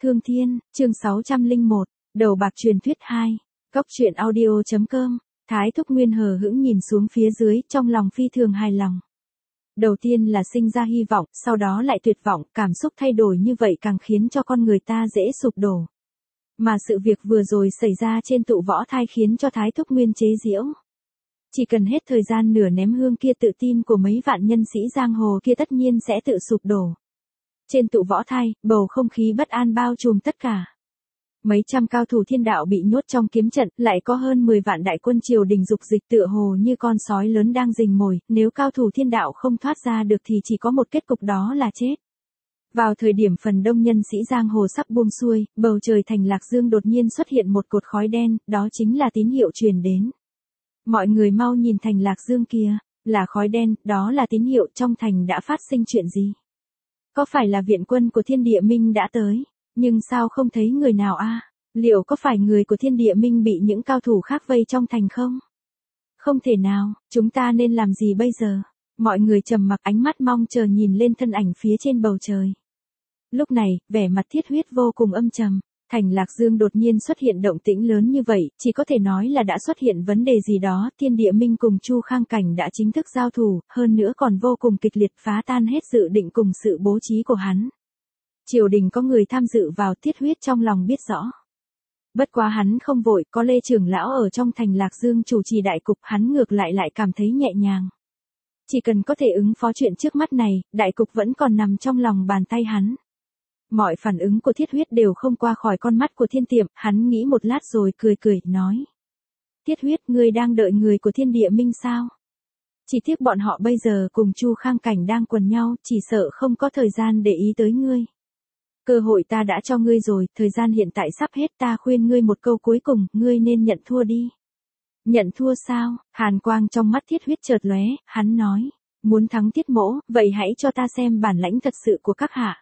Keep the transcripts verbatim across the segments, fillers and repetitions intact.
Thương Thiên, chương sáu trăm lẻ một, đầu bạc truyền thuyết hai, Cóc truyện audio.com, Thái Thúc Nguyên hờ hững nhìn xuống phía dưới, trong lòng phi thường hài lòng. Đầu tiên là sinh ra hy vọng, sau đó lại tuyệt vọng, cảm xúc thay đổi như vậy càng khiến cho con người ta dễ sụp đổ. Mà sự việc vừa rồi xảy ra trên tụ võ thai khiến cho Thái Thúc Nguyên chế giễu. Chỉ cần hết thời gian nửa ném hương kia tự tin của mấy vạn nhân sĩ giang hồ kia tất nhiên sẽ tự sụp đổ. Trên tụ võ thai, bầu không khí bất an bao trùm tất cả. Mấy trăm cao thủ thiên đạo bị nhốt trong kiếm trận, lại có hơn mười vạn đại quân triều đình dục dịch tựa hồ như con sói lớn đang rình mồi, nếu cao thủ thiên đạo không thoát ra được thì chỉ có một kết cục đó là chết. Vào thời điểm phần đông nhân sĩ giang hồ sắp buông xuôi, bầu trời thành Lạc Dương đột nhiên xuất hiện một cột khói đen, đó chính là tín hiệu truyền đến. Mọi người mau nhìn thành Lạc Dương kia, là khói đen, đó là tín hiệu trong thành đã phát sinh chuyện gì? Có phải là viện quân của Thiên Địa Minh đã tới? Nhưng sao không thấy người nào a? À? Liệu có phải người của Thiên Địa Minh bị những cao thủ khác vây trong thành không? Không thể nào, chúng ta nên làm gì bây giờ? Mọi người trầm mặc ánh mắt mong chờ nhìn lên thân ảnh phía trên bầu trời. Lúc này, vẻ mặt Thiết Huyết vô cùng âm trầm. Thành Lạc Dương đột nhiên xuất hiện động tĩnh lớn như vậy, chỉ có thể nói là đã xuất hiện vấn đề gì đó, Thiên Địa Minh cùng Chu Khang Cảnh đã chính thức giao thủ, hơn nữa còn vô cùng kịch liệt phá tan hết dự định cùng sự bố trí của hắn. Triều đình có người tham dự vào, Thiết Huyết trong lòng biết rõ. Bất quá hắn không vội, có Lê trưởng lão ở trong thành Lạc Dương chủ trì đại cục, hắn ngược lại lại cảm thấy nhẹ nhàng. Chỉ cần có thể ứng phó chuyện trước mắt này, đại cục vẫn còn nằm trong lòng bàn tay hắn. Mọi phản ứng của Thiết Huyết đều không qua khỏi con mắt của Thiên Tiệm, hắn nghĩ một lát rồi cười cười, nói. Thiết Huyết, ngươi đang đợi người của Thiên Địa Minh sao? Chỉ tiếc bọn họ bây giờ cùng Chu Khang Cảnh đang quần nhau, chỉ sợ không có thời gian để ý tới ngươi. Cơ hội ta đã cho ngươi rồi, thời gian hiện tại sắp hết, ta khuyên ngươi một câu cuối cùng, ngươi nên nhận thua đi. Nhận thua sao? Hàn quang trong mắt Thiết Huyết chợt lóe, hắn nói. Muốn thắng Tiết Mỗ, vậy hãy cho ta xem bản lãnh thật sự của các hạ.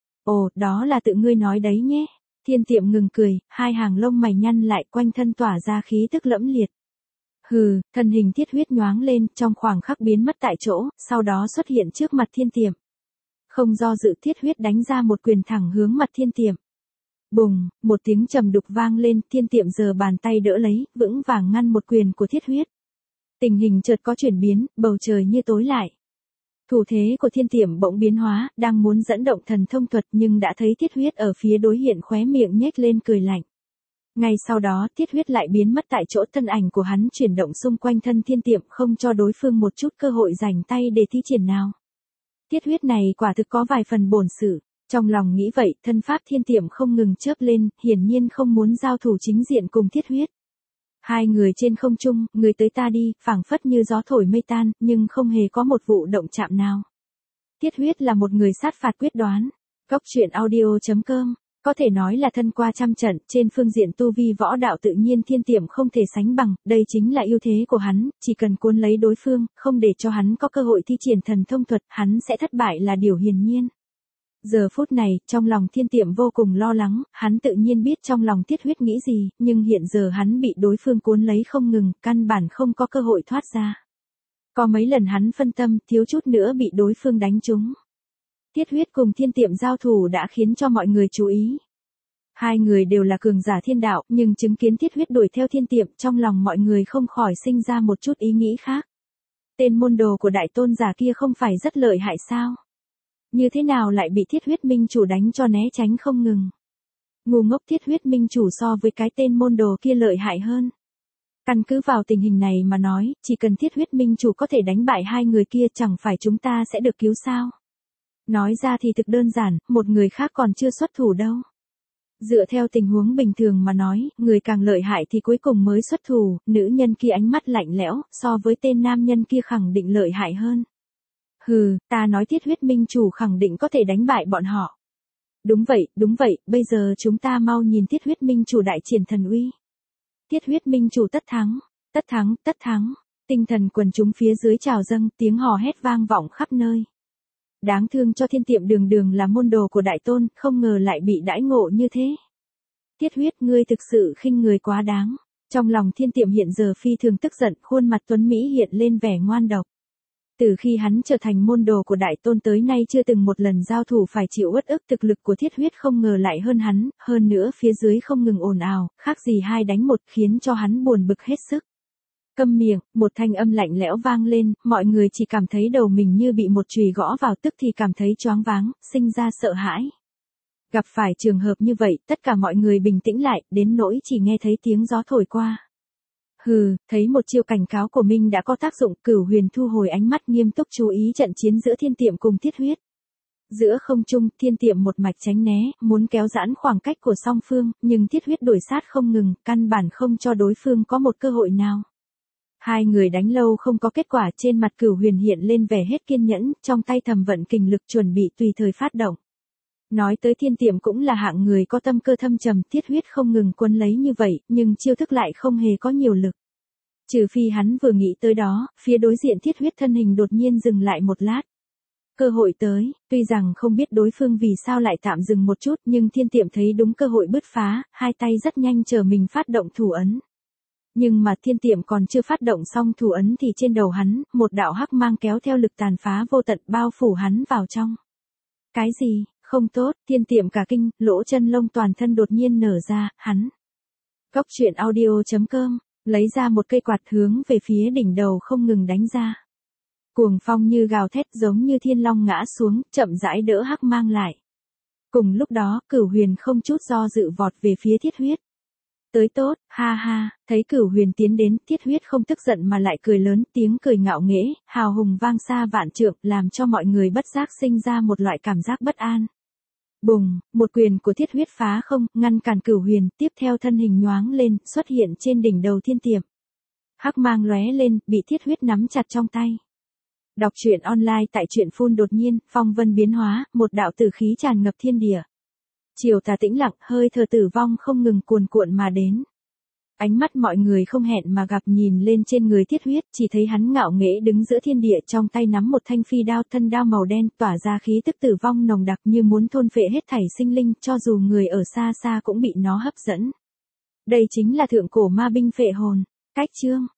Ồ, đó là tự ngươi nói đấy nhé. Thiên Tiệm ngừng cười, hai hàng lông mày nhăn lại, quanh thân tỏa ra khí tức lẫm liệt. Hừ, thân hình Thiết Huyết nhoáng lên, trong khoảng khắc biến mất tại chỗ, sau đó xuất hiện trước mặt Thiên Tiệm. Không do dự, Thiết Huyết đánh ra một quyền thẳng hướng mặt Thiên Tiệm. Bùng, một tiếng trầm đục vang lên, Thiên Tiệm giơ bàn tay đỡ lấy, vững vàng ngăn một quyền của Thiết Huyết. Tình hình chợt có chuyển biến, bầu trời như tối lại. Thủ thế của Thiên Tiệm bỗng biến hóa, đang muốn dẫn động thần thông thuật nhưng đã thấy Thiết Huyết ở phía đối diện khóe miệng nhếch lên cười lạnh. Ngay sau đó Thiết Huyết lại biến mất tại chỗ, thân ảnh của hắn chuyển động xung quanh thân Thiên Tiệm không cho đối phương một chút cơ hội rảnh tay để thi triển nào. Thiết Huyết này quả thực có vài phần bổn sự, trong lòng nghĩ vậy, thân pháp Thiên Tiệm không ngừng chớp lên, hiển nhiên không muốn giao thủ chính diện cùng Thiết Huyết. Hai người trên không trung, người tới ta đi, phảng phất như gió thổi mây tan, nhưng không hề có một vụ động chạm nào. Thiết Huyết là một người sát phạt quyết đoán. Cóc truyện audio.com, có thể nói là thân qua trăm trận, trên phương diện tu vi võ đạo tự nhiên Thiên Tiệm không thể sánh bằng, đây chính là ưu thế của hắn, chỉ cần cuốn lấy đối phương, không để cho hắn có cơ hội thi triển thần thông thuật, hắn sẽ thất bại là điều hiển nhiên. Giờ phút này, trong lòng Thiên Tiệm vô cùng lo lắng, hắn tự nhiên biết trong lòng Thiết Huyết nghĩ gì, nhưng hiện giờ hắn bị đối phương cuốn lấy không ngừng, căn bản không có cơ hội thoát ra. Có mấy lần hắn phân tâm, thiếu chút nữa bị đối phương đánh trúng. Thiết Huyết cùng Thiên Tiệm giao thủ đã khiến cho mọi người chú ý. Hai người đều là cường giả thiên đạo, nhưng chứng kiến Thiết Huyết đuổi theo Thiên Tiệm, trong lòng mọi người không khỏi sinh ra một chút ý nghĩ khác. Tên môn đồ của đại tôn giả kia không phải rất lợi hại sao? Như thế nào lại bị Thiết Huyết Minh chủ đánh cho né tránh không ngừng? Ngu ngốc, Thiết Huyết Minh chủ so với cái tên môn đồ kia lợi hại hơn. Căn cứ vào tình hình này mà nói, chỉ cần Thiết Huyết Minh chủ có thể đánh bại hai người kia chẳng phải chúng ta sẽ được cứu sao? Nói ra thì thực đơn giản, một người khác còn chưa xuất thủ đâu. Dựa theo tình huống bình thường mà nói, người càng lợi hại thì cuối cùng mới xuất thủ, nữ nhân kia ánh mắt lạnh lẽo, so với tên nam nhân kia khẳng định lợi hại hơn. Hừ, ta nói Thiết Huyết Minh chủ khẳng định có thể đánh bại bọn họ. Đúng vậy, đúng vậy, bây giờ chúng ta mau nhìn Thiết Huyết Minh chủ đại triển thần uy. Thiết Huyết Minh chủ tất thắng, tất thắng, tất thắng, tinh thần quần chúng phía dưới trào dâng, tiếng hò hét vang vọng khắp nơi. Đáng thương cho Thiên Tiệm đường đường là môn đồ của đại tôn, không ngờ lại bị đãi ngộ như thế. Thiết Huyết, ngươi thực sự khinh người quá đáng. Trong lòng Thiên Tiệm hiện giờ phi thường tức giận, khuôn mặt tuấn Mỹ hiện lên vẻ ngoan độc. Từ khi hắn trở thành môn đồ của đại tôn tới nay chưa từng một lần giao thủ phải chịu uất ức, thực lực của thiết huyết không ngờ lại hơn hắn, hơn nữa phía dưới không ngừng ồn ào, khác gì hai đánh một khiến cho hắn buồn bực hết sức. Câm miệng, một thanh âm lạnh lẽo vang lên, mọi người chỉ cảm thấy đầu mình như bị một chùy gõ vào, tức thì cảm thấy choáng váng, sinh ra sợ hãi. Gặp phải trường hợp như vậy, tất cả mọi người bình tĩnh lại, đến nỗi chỉ nghe thấy tiếng gió thổi qua. Hừ, thấy một chiêu cảnh cáo của mình đã có tác dụng, Cửu Huyền thu hồi ánh mắt nghiêm túc chú ý trận chiến giữa Thiên Tiệm cùng Thiết Huyết. Giữa không trung, Thiên Tiệm một mạch tránh né, muốn kéo giãn khoảng cách của song phương, nhưng Thiết Huyết đuổi sát không ngừng, căn bản không cho đối phương có một cơ hội nào. Hai người đánh lâu không có kết quả, trên mặt Cửu Huyền hiện lên vẻ hết kiên nhẫn, trong tay thầm vận kình lực chuẩn bị tùy thời phát động. Nói tới Thiên Tiệm cũng là hạng người có tâm cơ thâm trầm, Thiết Huyết không ngừng quấn lấy như vậy, nhưng chiêu thức lại không hề có nhiều lực. Trừ phi hắn vừa nghĩ tới đó, phía đối diện Thiết Huyết thân hình đột nhiên dừng lại một lát. Cơ hội tới, tuy rằng không biết đối phương vì sao lại tạm dừng một chút, nhưng Thiên Tiệm thấy đúng cơ hội bứt phá, hai tay rất nhanh chờ mình phát động thủ ấn. Nhưng mà Thiên Tiệm còn chưa phát động xong thủ ấn thì trên đầu hắn, một đạo hắc mang kéo theo lực tàn phá vô tận bao phủ hắn vào trong. Cái gì? Không tốt, Thiên Tiệm cả kinh, lỗ chân lông toàn thân đột nhiên nở ra, hắn. Cốc truyện audio chấm com, lấy ra một cây quạt hướng về phía đỉnh đầu không ngừng đánh ra. Cuồng phong như gào thét giống như thiên long ngã xuống, chậm rãi đỡ hắc mang lại. Cùng lúc đó, Cửu Huyền không chút do dự vọt về phía Thiết Huyết. Tới tốt, ha ha, thấy Cửu Huyền tiến đến, Thiết Huyết không tức giận mà lại cười lớn, tiếng cười ngạo nghễ, hào hùng vang xa vạn trượng, làm cho mọi người bất giác sinh ra một loại cảm giác bất an. Bùng, một quyền của Thiết Huyết phá không, ngăn cản Cửu Huyền, tiếp theo thân hình nhoáng lên, xuất hiện trên đỉnh đầu Thiên Tiệm. Hắc mang lóe lên, bị Thiết Huyết nắm chặt trong tay. Đọc truyện online tại truyện phun đột nhiên, phong vân biến hóa, một đạo tử khí tràn ngập thiên địa. Chiều tà tĩnh lặng, hơi thở tử vong không ngừng cuồn cuộn mà đến. Ánh mắt mọi người không hẹn mà gặp nhìn lên trên người Thiết Huyết, chỉ thấy hắn ngạo nghễ đứng giữa thiên địa, trong tay nắm một thanh phi đao, thân đao màu đen, tỏa ra khí tức tử vong nồng đặc như muốn thôn phệ hết thảy sinh linh, cho dù người ở xa xa cũng bị nó hấp dẫn. Đây chính là thượng cổ ma binh phệ hồn. Cách chương